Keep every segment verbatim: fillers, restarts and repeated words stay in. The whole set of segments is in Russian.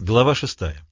Глава шестая.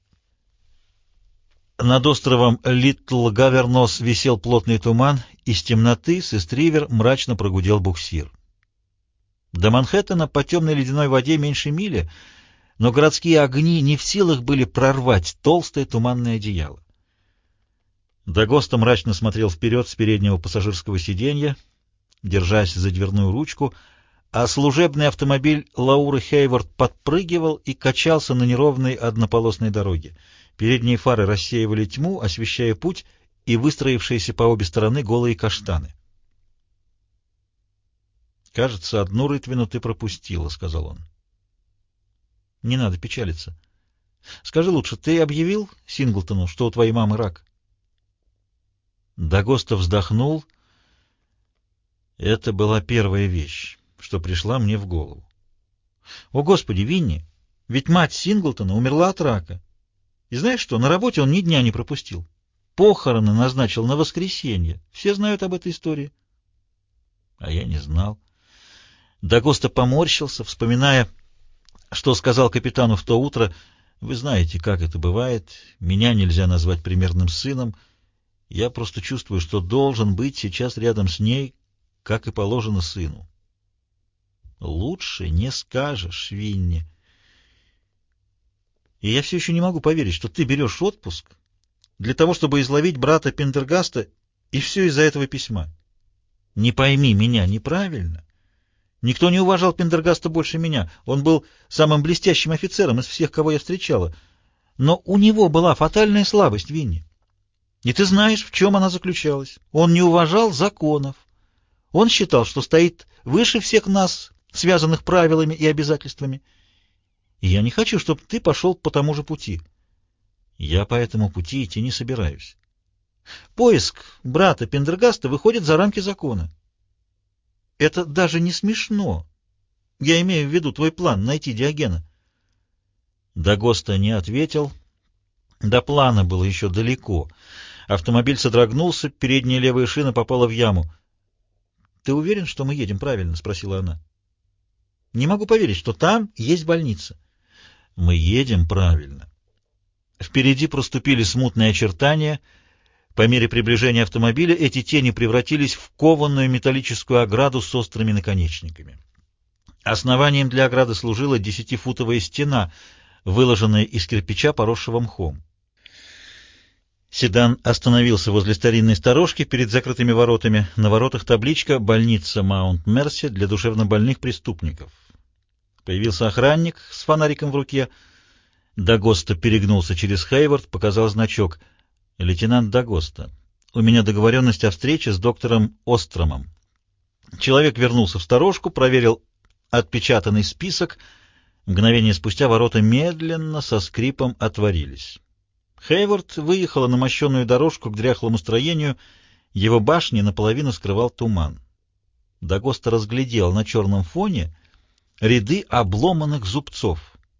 Над островом Литл Гавернос висел плотный туман, из темноты с эстривер мрачно прогудел буксир. До Манхэттена по темной ледяной воде меньше мили, но городские огни не в силах были прорвать толстое туманное одеяло. Дагоста мрачно смотрел вперед с переднего пассажирского сиденья, держась за дверную ручку, а служебный автомобиль Лауры Хейворд подпрыгивал и качался на неровной однополосной дороге. Передние фары рассеивали тьму, освещая путь и выстроившиеся по обе стороны голые каштаны. «Кажется, одну рытвину ты пропустила», — сказал он. «Не надо печалиться. Скажи лучше, ты объявил Синглтону, что у твоей мамы рак?» Дагоста вздохнул. Это была первая вещь, что пришла мне в голову. «О, Господи, Винни! Ведь мать Синглтона умерла от рака. И знаешь что, на работе он ни дня не пропустил. Похороны назначил на воскресенье. Все знают об этой истории». А я не знал. Дагоста поморщился, вспоминая, что сказал капитану в то утро. «Вы знаете, как это бывает. Меня нельзя назвать примерным сыном. Я просто чувствую, что должен быть сейчас рядом с ней, как и положено сыну». «Лучше не скажешь, Винни. И я все еще не могу поверить, что ты берешь отпуск для того, чтобы изловить брата Пендергаста, и все из-за этого письма. Не пойми меня неправильно. Никто не уважал Пендергаста больше меня. Он был самым блестящим офицером из всех, кого я встречала. Но у него была фатальная слабость, Винни. И ты знаешь, в чем она заключалась. Он не уважал законов. Он считал, что стоит выше всех нас, связанных правилами и обязательствами. И я не хочу, чтобы ты пошел по тому же пути. Я по этому пути идти не собираюсь. Поиск брата Пендергаста выходит за рамки закона. Это даже не смешно. Я имею в виду твой план найти Диогена». Дагоста не ответил. До плана было еще далеко. Автомобиль содрогнулся, передняя левая шина попала в яму. «Ты уверен, что мы едем правильно?» — спросила она. «Не могу поверить, что там есть больница». «Мы едем правильно». Впереди проступили смутные очертания. По мере приближения автомобиля эти тени превратились в кованую металлическую ограду с острыми наконечниками. Основанием для ограды служила десятифутовая стена, выложенная из кирпича, поросшего мхом. Седан остановился возле старинной сторожки перед закрытыми воротами. На воротах табличка «Больница Маунт-Мерси для душевнобольных преступников». Появился охранник с фонариком в руке. Дагоста перегнулся через Хейворд, показал значок. «Лейтенант Дагоста, у меня договоренность о встрече с доктором Остромом». Человек вернулся в сторожку, проверил отпечатанный список. Мгновение спустя ворота медленно, со скрипом отворились. Хейворд выехала на мощенную дорожку к дряхлому строению. Его башни наполовину скрывал туман. Дагоста разглядел на черном фоне ряды обломанных зубцов.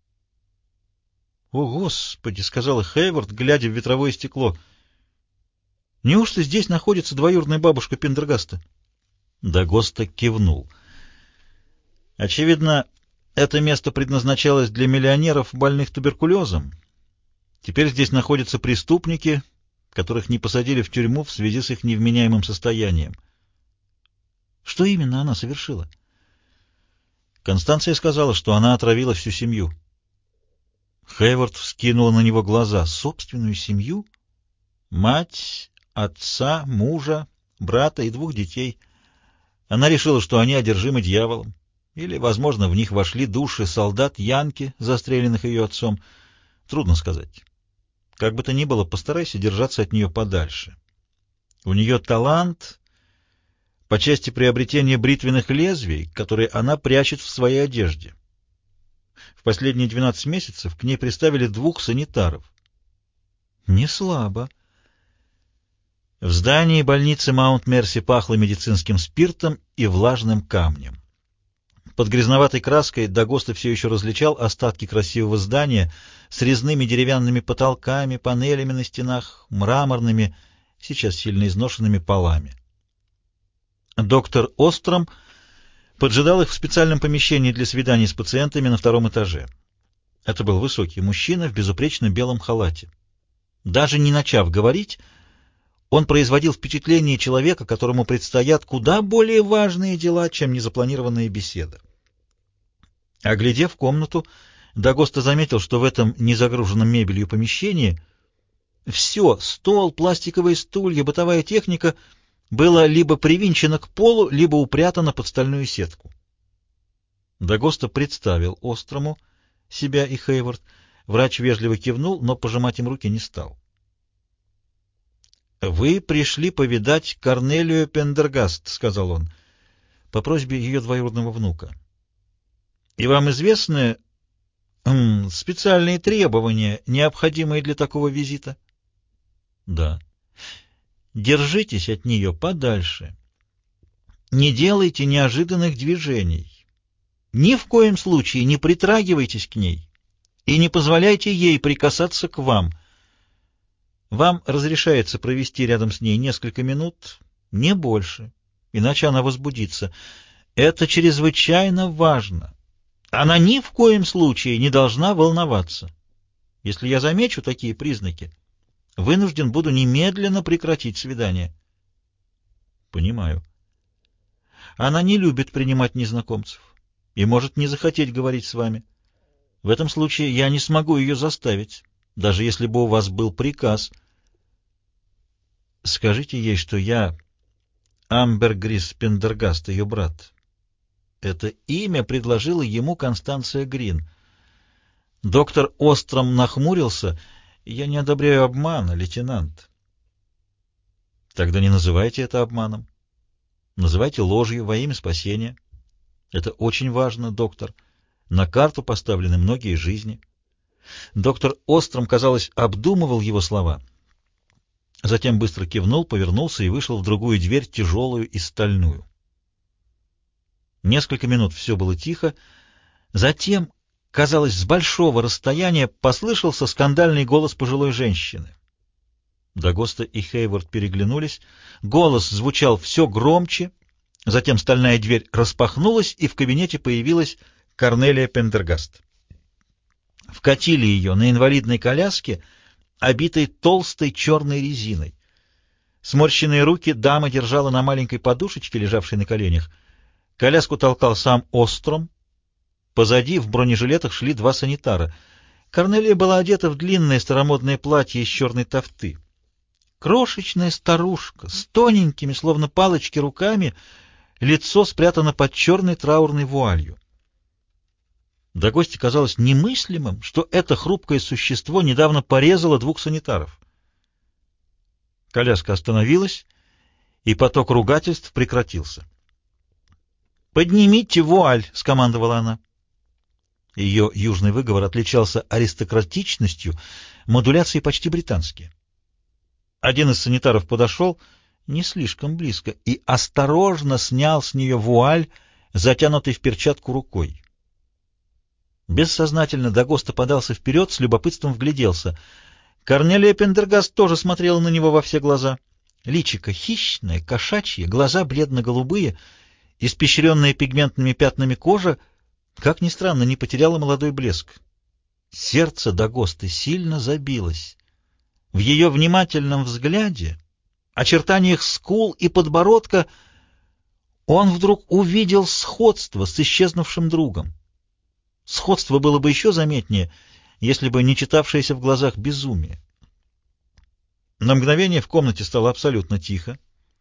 «О, Господи!» — сказала Хейворд, глядя в ветровое стекло. «Неужто здесь находится двоюродная бабушка Пендергаста?» Дагоста кивнул. «Очевидно, это место предназначалось для миллионеров, больных туберкулезом. Теперь здесь находятся преступники, которых не посадили в тюрьму в связи с их невменяемым состоянием». «Что именно она совершила?» Констанция сказала, что она отравила всю семью. Хейворд вскинула на него глаза. «Собственную семью? Мать, отца, мужа, брата и двух детей. Она решила, что они одержимы дьяволом. Или, возможно, в них вошли души солдат Янки, застреленных ее отцом. Трудно сказать. Как бы то ни было, постарайся держаться от нее подальше. У нее талант по части приобретения бритвенных лезвий, которые она прячет в своей одежде. В последние двенадцать месяцев к ней приставили двух санитаров». «Не слабо». В здании больницы Маунт-Мерси пахло медицинским спиртом и влажным камнем. Под грязноватой краской Дагоста все еще различал остатки красивого здания с резными деревянными потолками, панелями на стенах, мраморными, сейчас сильно изношенными полами. Доктор Остром поджидал их в специальном помещении для свиданий с пациентами на втором этаже. Это был высокий мужчина в безупречном белом халате. Даже не начав говорить, он производил впечатление человека, которому предстоят куда более важные дела, чем незапланированная беседа. Оглядев комнату, Дагоста заметил, что в этом незагруженном мебелью помещении все — стол, пластиковые стулья, бытовая техника — было либо привинчено к полу, либо упрятано под стальную сетку. Дагоста представил Острому себя и Хейвард. Врач вежливо кивнул, но пожимать им руки не стал. «Вы пришли повидать Корнелию Пендергаст», — сказал он, — «по просьбе ее двоюродного внука. И вам известны м, специальные требования, необходимые для такого визита?» «Да». «Держитесь от нее подальше. Не делайте неожиданных движений. Ни в коем случае не притрагивайтесь к ней и не позволяйте ей прикасаться к вам. Вам разрешается провести рядом с ней несколько минут, не больше, иначе она возбудится. Это чрезвычайно важно. Она ни в коем случае не должна волноваться. Если я замечу такие признаки, вынужден буду немедленно прекратить свидание». «Понимаю». «Она не любит принимать незнакомцев и может не захотеть говорить с вами. В этом случае я не смогу ее заставить, даже если бы у вас был приказ. Скажите ей, что я Амбергрис Пендергаст, ее брат». Это имя предложила ему Констанция Грин. Доктор Остром нахмурился. «Я не одобряю обмана, лейтенант». «Тогда не называйте это обманом. Называйте ложью во имя спасения. Это очень важно, доктор. На карту поставлены многие жизни». Доктор Остром, казалось, обдумывал его слова. Затем быстро кивнул, повернулся и вышел в другую дверь, тяжелую и стальную. Несколько минут все было тихо. Затем, казалось, с большого расстояния послышался скандальный голос пожилой женщины. Дагоста и Хейвард переглянулись. Голос звучал все громче. Затем стальная дверь распахнулась, и в кабинете появилась Корнелия Пендергаст. Вкатили ее на инвалидной коляске, обитой толстой черной резиной. Сморщенные руки дама держала на маленькой подушечке, лежавшей на коленях. Коляску толкал сам Остром. Позади в бронежилетах шли два санитара. Корнелия была одета в длинное старомодное платье из черной тафты. Крошечная старушка с тоненькими, словно палочки, руками, лицо спрятано под черной траурной вуалью. Дагосте казалось немыслимым, что это хрупкое существо недавно порезало двух санитаров. Коляска остановилась, и поток ругательств прекратился. «Поднимите вуаль!» — скомандовала она. Ее южный выговор отличался аристократичностью, модуляции почти британские. Один из санитаров подошел не слишком близко и осторожно снял с нее вуаль, затянутый в перчатку рукой. Бессознательно Дагоста подался вперед, с любопытством вгляделся. Корнелия Пендергаст тоже смотрела на него во все глаза. Личико хищное, кошачье, глаза бледно-голубые, испещренная пигментными пятнами кожа, как ни странно, не потеряла молодой блеск. Сердце Дагосты сильно забилось. В ее внимательном взгляде, очертаниях скул и подбородка, он вдруг увидел сходство с исчезнувшим другом. Сходство было бы еще заметнее, если бы не читавшееся в глазах безумие. На мгновение в комнате стало абсолютно тихо.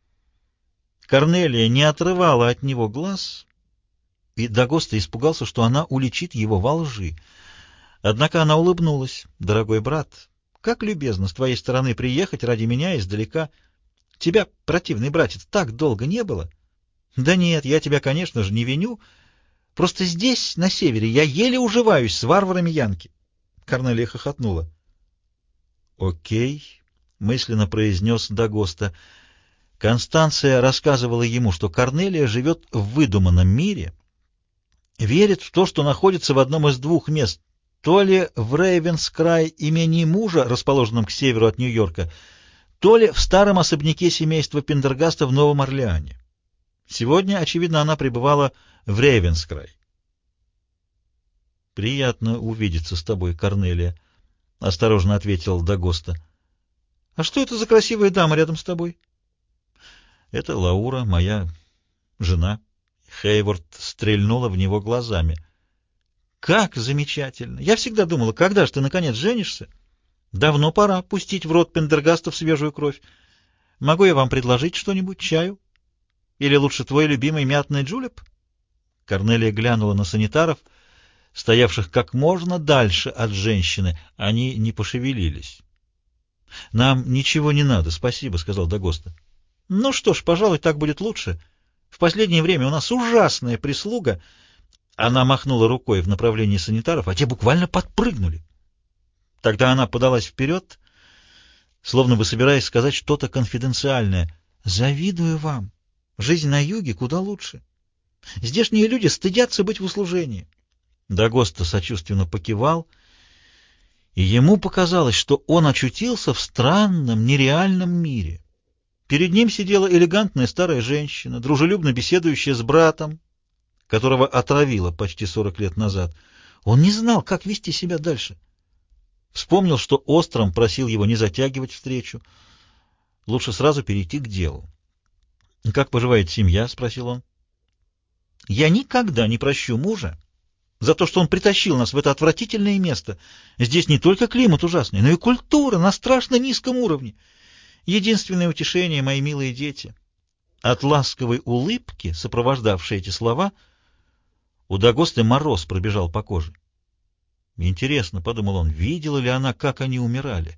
Корнелия не отрывала от него глаз, и Дагоста испугался, что она уличит его во лжи. Однако она улыбнулась. «Дорогой брат, как любезно с твоей стороны приехать ради меня издалека. Тебя, противный братец, так долго не было». «Да нет, я тебя, конечно же, не виню. Просто здесь, на севере, я еле уживаюсь с варварами янки». Корнелия хохотнула. «Окей», — мысленно произнес Дагоста. Констанция рассказывала ему, что Корнелия живет в выдуманном мире, верит в то, что находится в одном из двух мест, то ли в Рейвенскрай имении мужа, расположенном к северу от Нью-Йорка, то ли в старом особняке семейства Пендергаста в Новом Орлеане. Сегодня, очевидно, она пребывала в Рейвенскрай. — Приятно увидеться с тобой, Корнелия, — осторожно ответил Дагоста. — А что это за красивая дама рядом с тобой? — Это Лаура, моя жена. Хейворд стрельнула в него глазами. — Как замечательно! Я всегда думала, когда же ты, наконец, женишься? Давно пора пустить в рот Пендергастов свежую кровь. Могу я вам предложить что-нибудь, чаю? Или лучше твой любимый мятный джулеп? Корнелия глянула на санитаров, стоявших как можно дальше от женщины. Они не пошевелились. — Нам ничего не надо, спасибо, — сказал Дагоста. — Ну что ж, пожалуй, так будет лучше. В последнее время у нас ужасная прислуга. Она махнула рукой в направлении санитаров, а те буквально подпрыгнули. Тогда она подалась вперед, словно бы собираясь сказать что-то конфиденциальное. — Завидую вам. Жизнь на юге куда лучше. Здешние люди стыдятся быть в услужении. Дагоста сочувственно покивал, и ему показалось, что он очутился в странном, нереальном мире. Перед ним сидела элегантная старая женщина, дружелюбно беседующая с братом, которого отравила почти сорок лет назад. Он не знал, как вести себя дальше. Вспомнил, что Остром просил его не затягивать встречу. Лучше сразу перейти к делу. — Как поживает семья? — спросил он. — Я никогда не прощу мужа за то, что он притащил нас в это отвратительное место. Здесь не только климат ужасный, но и культура на страшно низком уровне. Единственное утешение — мои милые дети. От ласковой улыбки, сопровождавшей эти слова, у Дагосты мороз пробежал по коже. Интересно, — подумал он, — видела ли она, как они умирали?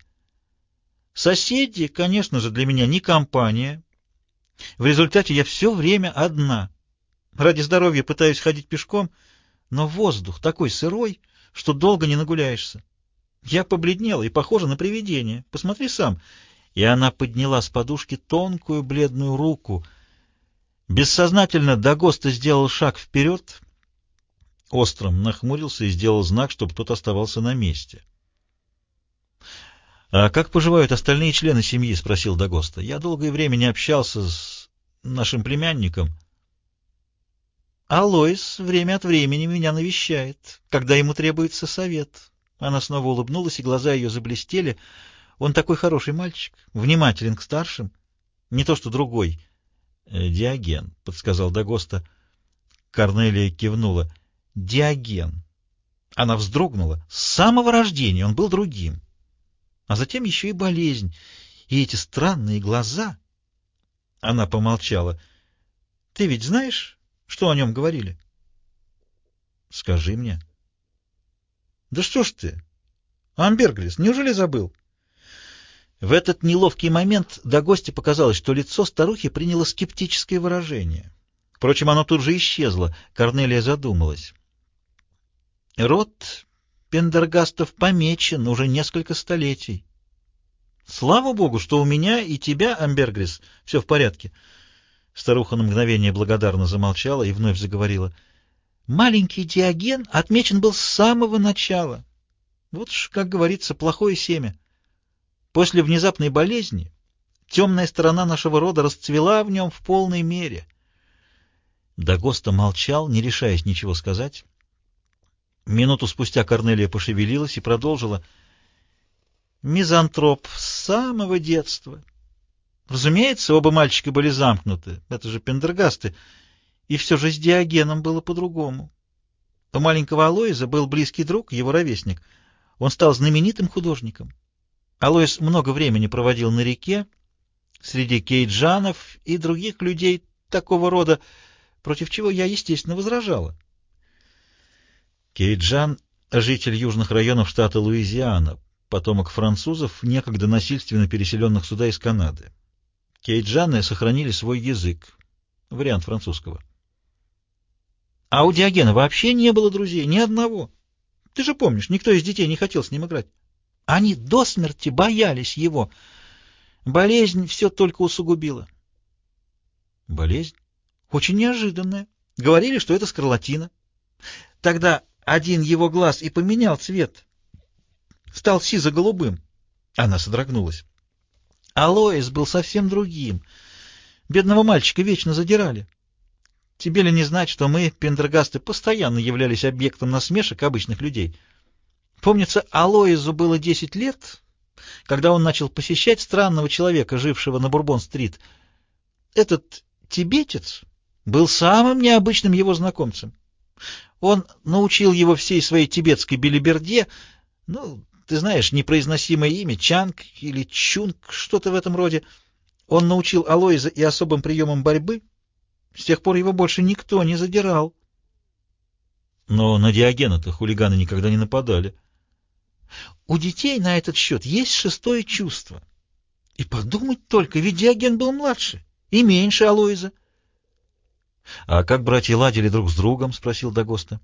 Соседи, конечно же, для меня не компания. В результате я все время одна. Ради здоровья пытаюсь ходить пешком, но воздух такой сырой, что долго не нагуляешься. Я побледнела и похожа на привидение. Посмотри сам. И она подняла с подушки тонкую бледную руку. Бессознательно Дагоста сделал шаг вперед. Остром нахмурился и сделал знак, чтобы тот оставался на месте. — А как поживают остальные члены семьи? — спросил Дагоста. — Я долгое время не общался с нашим племянником. — Алоис время от времени меня навещает, когда ему требуется совет. Она снова улыбнулась, и глаза ее заблестели. Он такой хороший мальчик, внимателен к старшим. Не то что другой. — Диоген, — подсказал Дагоста. Корнелия кивнула. — Диоген. Она вздрогнула. С самого рождения он был другим. А затем еще и болезнь, и эти странные глаза. Она помолчала. — Ты ведь знаешь, что о нем говорили? — Скажи мне. — Да что ж ты, Амберглис, неужели забыл? В этот неловкий момент Дагосте показалось, что лицо старухи приняло скептическое выражение. Впрочем, оно тут же исчезло. Корнелия задумалась. Род Пендергастов помечен уже несколько столетий. Слава богу, что у меня и тебя, Амбергрис, все в порядке. Старуха на мгновение благодарно замолчала и вновь заговорила. Маленький Диоген отмечен был с самого начала. Вот ж, как говорится, плохое семя. После внезапной болезни темная сторона нашего рода расцвела в нем в полной мере. Дагоста молчал, не решаясь ничего сказать. Минуту спустя Корнелия пошевелилась и продолжила. Мизантроп с самого детства. Разумеется, оба мальчика были замкнуты, это же Пендергасты, и все же с Диогеном было по-другому. У маленького Алоиза был близкий друг, его ровесник. Он стал знаменитым художником. Алоиз много времени проводил на реке, среди кейджанов и других людей такого рода, против чего я, естественно, возражала. Кейджан — житель южных районов штата Луизиана, потомок французов, некогда насильственно переселенных сюда из Канады. Кейджаны сохранили свой язык, вариант французского. А у Диогена вообще не было друзей, ни одного. Ты же помнишь, никто из детей не хотел с ним играть. Они до смерти боялись его. Болезнь все только усугубила. Болезнь? Очень неожиданная. Говорили, что это скарлатина. Тогда один его глаз и поменял цвет. Стал сизо-голубым. Она содрогнулась. Алоис был совсем другим. Бедного мальчика вечно задирали. Тебе ли не знать, что мы, пендергасты, постоянно являлись объектом насмешек обычных людей? Помнится, Алоизу было десять лет, когда он начал посещать странного человека, жившего на Бурбон-стрит. Этот тибетец был самым необычным его знакомцем. Он научил его всей своей тибетской белиберде, ну, ты знаешь, непроизносимое имя, Чанг или Чунг, что-то в этом роде. Он научил Алоиза и особым приемам борьбы. С тех пор его больше никто не задирал. Но на Диогена-то хулиганы никогда не нападали. У детей на этот счет есть шестое чувство. И подумать только, ведь Диоген был младше и меньше Алоиза. — А как братья ладили друг с другом? — спросил Дагоста.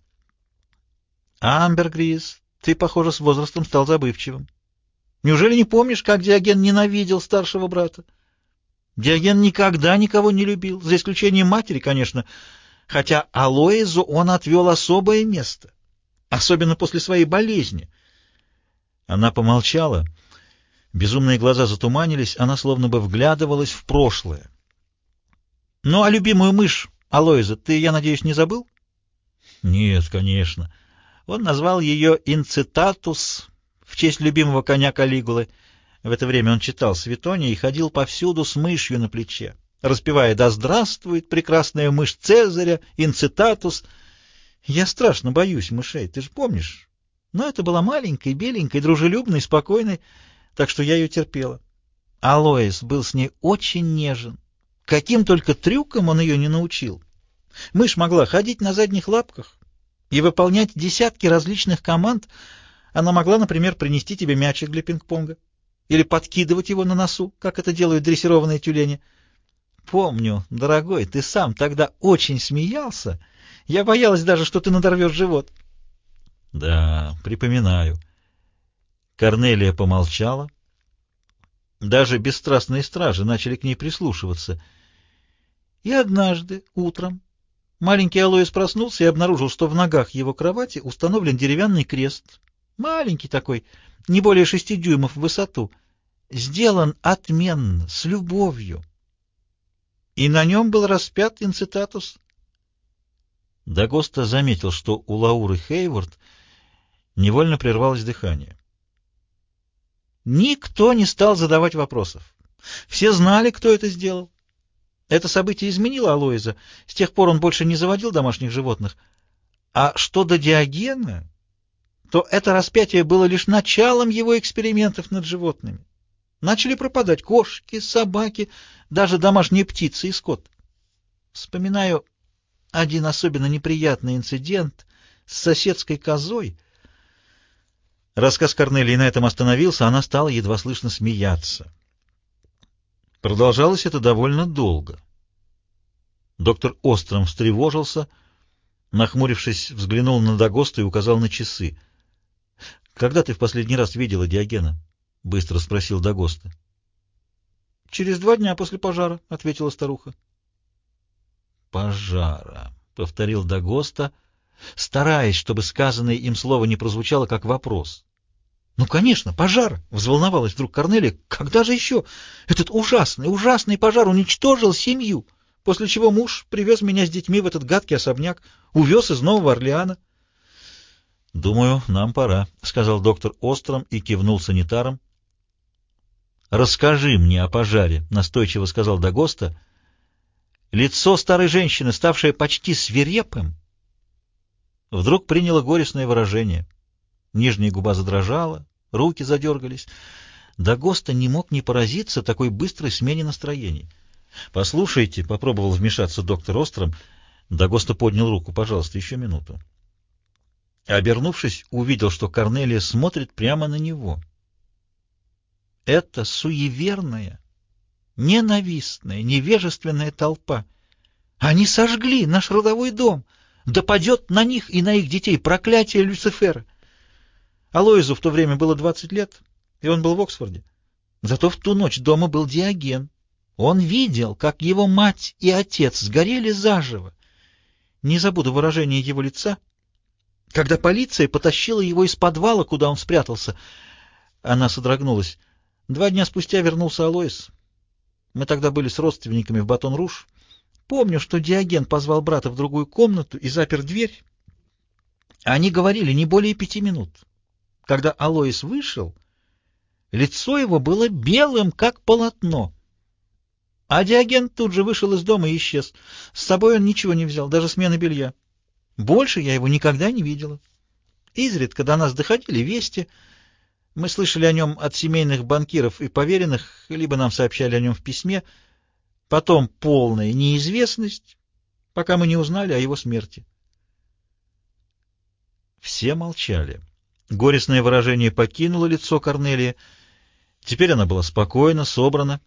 — Амбергрис, ты, похоже, с возрастом стал забывчивым. Неужели не помнишь, как Диоген ненавидел старшего брата? Диоген никогда никого не любил, за исключением матери, конечно, хотя Алоизу он отвел особое место, особенно после своей болезни. Она помолчала, безумные глаза затуманились, она словно бы вглядывалась в прошлое. — Ну, а любимую мышь Алоиза ты, я надеюсь, не забыл? — Нет, конечно. Он назвал ее Инцитатус в честь любимого коня Калигулы. В это время он читал Светония и ходил повсюду с мышью на плече, распевая «Да здравствует прекрасная мышь Цезаря, Инцитатус». Я страшно боюсь мышей, ты же помнишь? Но это была маленькой, беленькой, дружелюбной, спокойной, так что я ее терпела. Алоис был с ней очень нежен. Каким только трюком он ее не научил. Мышь могла ходить на задних лапках и выполнять десятки различных команд. Она могла, например, принести тебе мячик для пинг-понга или подкидывать его на носу, как это делают дрессированные тюлени. Помню, дорогой, ты сам тогда очень смеялся. Я боялась даже, что ты надорвешь живот. Да, припоминаю. Корнелия помолчала. Даже бесстрастные стражи начали к ней прислушиваться. И однажды, утром, маленький Алоис проснулся и обнаружил, что в ногах его кровати установлен деревянный крест. Маленький такой, не более шести дюймов в высоту. Сделан отменно, с любовью. И на нем был распят Инцитатус. Дагоста заметил, что у Лауры Хейворд невольно прервалось дыхание. Никто не стал задавать вопросов. Все знали, кто это сделал. Это событие изменило Алоиза. С тех пор он больше не заводил домашних животных. А что до Диогена, то это распятие было лишь началом его экспериментов над животными. Начали пропадать кошки, собаки, даже домашние птицы и скот. Вспоминаю один особенно неприятный инцидент с соседской козой. Рассказ Корнелии на этом остановился, она стала едва слышно смеяться. Продолжалось это довольно долго. Доктор Остром встревожился, нахмурившись, взглянул на Дагоста и указал на часы. — Когда ты в последний раз видела Диогена? — быстро спросил Дагоста. — Через два дня после пожара, — ответила старуха. — Пожара, — повторил Дагоста, стараясь, чтобы сказанное им слово не прозвучало как вопрос. — Ну, конечно, пожар! — взволновалась вдруг Корнелия. — Когда же еще? Этот ужасный, ужасный пожар уничтожил семью, после чего муж привез меня с детьми в этот гадкий особняк, увез из Нового Орлеана. — Думаю, нам пора, — сказал доктор Остром и кивнул санитарам. — Расскажи мне о пожаре, — настойчиво сказал Дагоста. Лицо старой женщины, ставшее почти свирепым, вдруг приняло горестное выражение. Нижняя губа задрожала, руки задергались. Дагоста не мог не поразиться такой быстрой смене настроений. — Послушайте, — попробовал вмешаться доктор Остром. Дагоста поднял руку. — Пожалуйста, еще минуту. Обернувшись, увидел, что Корнелия смотрит прямо на него. Это суеверная, ненавистная, невежественная толпа. Они сожгли наш родовой дом. Да падет на них и на их детей проклятие Люцифера. Алоизу в то время было двадцать лет, и он был в Оксфорде. Зато в ту ночь дома был Диоген. Он видел, как его мать и отец сгорели заживо. Не забуду выражение его лица, когда полиция потащила его из подвала, куда он спрятался. Она содрогнулась. Два дня спустя вернулся Алоис. Мы тогда были с родственниками в Батон-Руж. помню, что Диоген позвал брата в другую комнату и запер дверь. Они говорили не более пяти минут. Когда Алоис вышел, лицо его было белым, как полотно. А Диоген тут же вышел из дома и исчез. С собой он ничего не взял, даже смены белья. Больше я его никогда не видела. Изредка до нас доходили вести. Мы слышали о нем от семейных банкиров и поверенных, либо нам сообщали о нем в письме. Потом полная неизвестность, пока мы не узнали о его смерти. Все молчали. Горестное выражение покинуло лицо Корнелии. Теперь она была спокойна, собрана.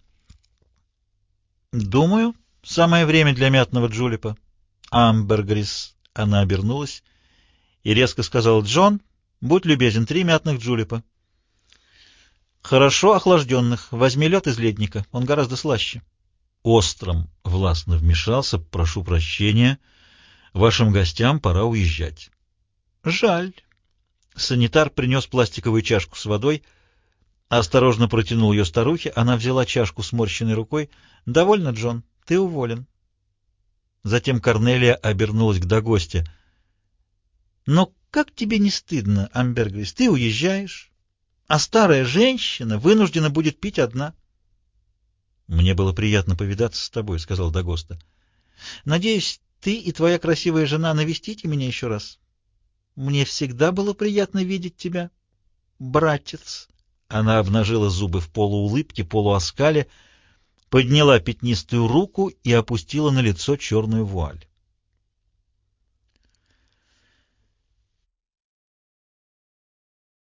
«Думаю, самое время для мятного джулепа. Амбергрис». Она обернулась и резко сказала: «Джон, будь любезен, три мятных джулепа. Хорошо охлажденных. Возьми лед из ледника, он гораздо слаще». Остром властно вмешался: «Прошу прощения, вашим гостям пора уезжать». «Жаль». Санитар принес пластиковую чашку с водой, осторожно протянул ее старухе. Она взяла чашку сморщенной рукой. «Довольно, Джон, ты уволен». Затем Корнелия обернулась к Дагосте. «Но как тебе не стыдно, Амбергрис? Ты уезжаешь, а старая женщина вынуждена будет пить одна». «Мне было приятно повидаться с тобой», — сказал Дагоста. «Надеюсь, ты и твоя красивая жена навестите меня еще раз. Мне всегда было приятно видеть тебя, братец». Она обнажила зубы в полуулыбке, полуоскале, подняла пятнистую руку и опустила на лицо черную вуаль.